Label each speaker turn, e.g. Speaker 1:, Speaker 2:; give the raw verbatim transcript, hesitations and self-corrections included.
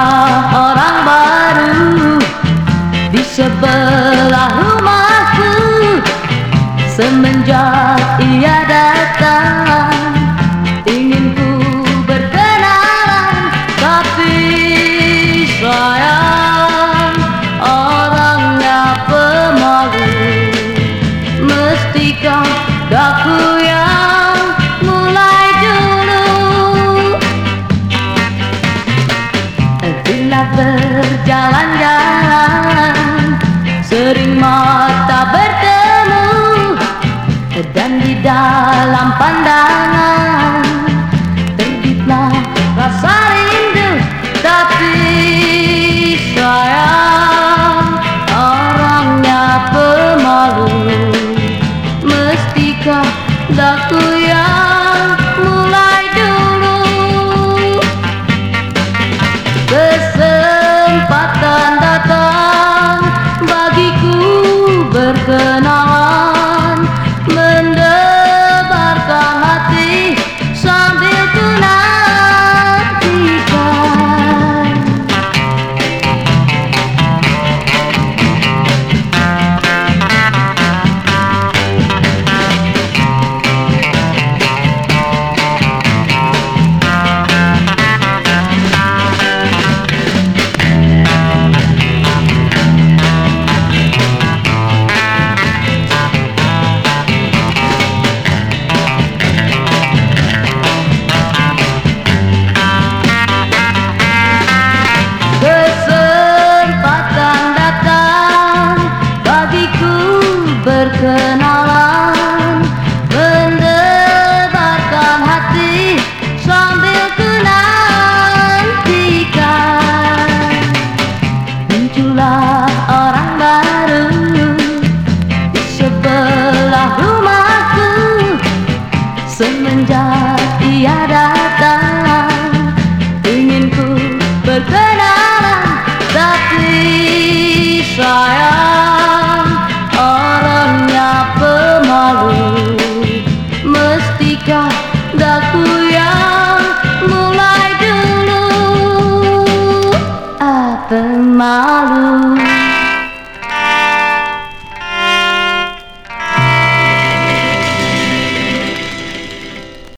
Speaker 1: orang baru di sebelah rumahku. Semenjak ia datang, ingin ku berkenalan, tapi sayang orangnya pemalu. Mestikah daku yang mulai dulu? Bila berjalan-jalan sering mata bertemu, dan di dalam pandangan terbitlah rasa rindu. Tapi sayang orangnya pemalu. Mestikah daku yang mulai dulu? Kesempatan datang bagiku berkenalan, mendebarkan hati sambil ku nantikan. Berkenalan, mendebarkan hati sambil ku nantikan. Muncullah orang baru di sebelah rumahku. Semenjak ia datang, ingin ku berkenalan, tapi sayang orangnya pemalu. Mestikah daku yang mulai dulu? Ah, pemalu.